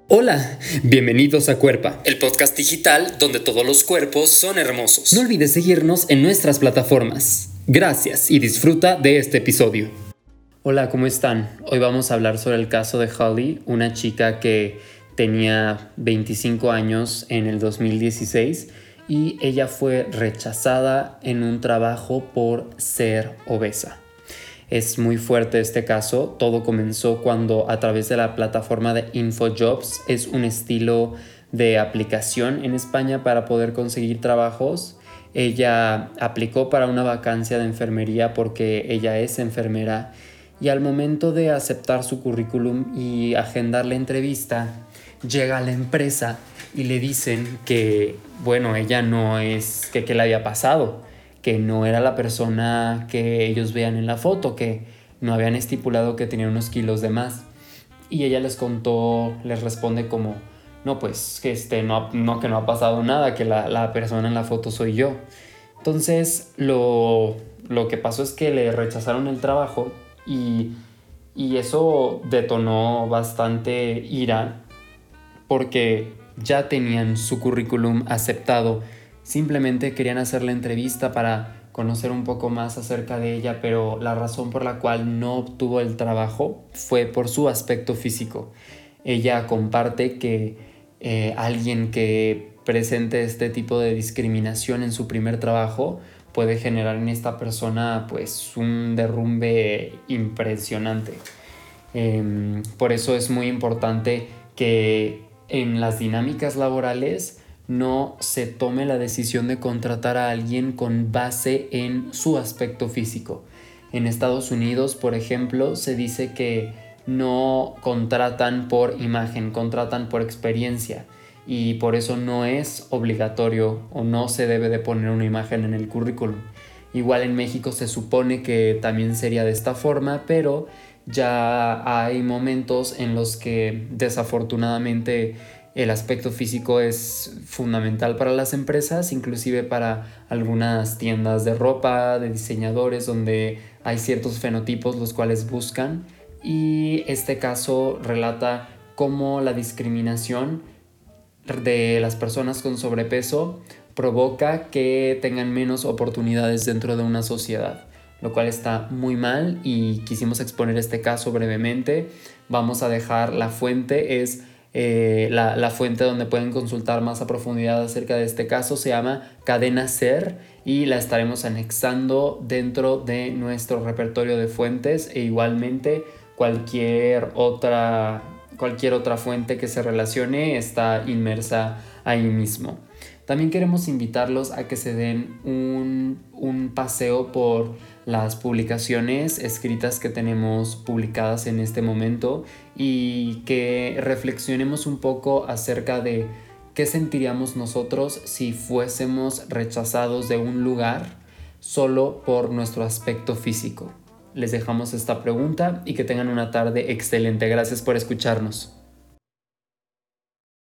Hola, bienvenidos a Cuerpa, el podcast digital donde todos los cuerpos son hermosos. No olvides seguirnos en nuestras plataformas. Gracias y disfruta de este episodio. Hola, ¿cómo están? Hoy vamos a hablar sobre el caso de Holly, una chica que tenía 25 años en el 2016 y ella fue rechazada en un trabajo por ser obesa. Es muy fuerte este caso. Todo comenzó cuando a través de la plataforma de InfoJobs, es un estilo de aplicación en España para poder conseguir trabajos. Ella aplicó para una vacancia de enfermería porque ella es enfermera y al momento de aceptar su currículum y agendar la entrevista, llega a la empresa y le dicen que, ella no es, que le había pasado, que no era la persona que ellos vean en la foto, que no habían estipulado que tenía unos kilos de más. Y ella les responde como, no, pues que que no ha pasado nada, que la persona en la foto soy yo. Entonces lo que pasó es que le rechazaron el trabajo y eso detonó bastante ira porque ya tenían su currículum aceptado. Simplemente querían hacer la entrevista para conocer un poco más acerca de ella, pero la razón por la cual no obtuvo el trabajo fue por su aspecto físico. Ella comparte que alguien que presente este tipo de discriminación en su primer trabajo puede generar en esta persona pues un derrumbe impresionante. Por eso es muy importante que en las dinámicas laborales no se tome la decisión de contratar a alguien con base en su aspecto físico. En Estados Unidos, por ejemplo, se dice que no contratan por imagen, contratan por experiencia y por eso no es obligatorio o no se debe de poner una imagen en el currículum. Igual en México se supone que también sería de esta forma, pero ya hay momentos en los que desafortunadamente el aspecto físico es fundamental para las empresas, inclusive para algunas tiendas de ropa, de diseñadores, donde hay ciertos fenotipos los cuales buscan. Y este caso relata cómo la discriminación de las personas con sobrepeso provoca que tengan menos oportunidades dentro de una sociedad, lo cual está muy mal y quisimos exponer este caso brevemente. Vamos a dejar la fuente, es la fuente donde pueden consultar más a profundidad acerca de este caso, se llama Cadena Ser y la estaremos anexando dentro de nuestro repertorio de fuentes e igualmente cualquier otra fuente que se relacione está inmersa ahí mismo. También queremos invitarlos a que se den un paseo por las publicaciones escritas que tenemos publicadas en este momento y que reflexionemos un poco acerca de qué sentiríamos nosotros si fuésemos rechazados de un lugar solo por nuestro aspecto físico. Les dejamos esta pregunta y que tengan una tarde excelente. Gracias por escucharnos.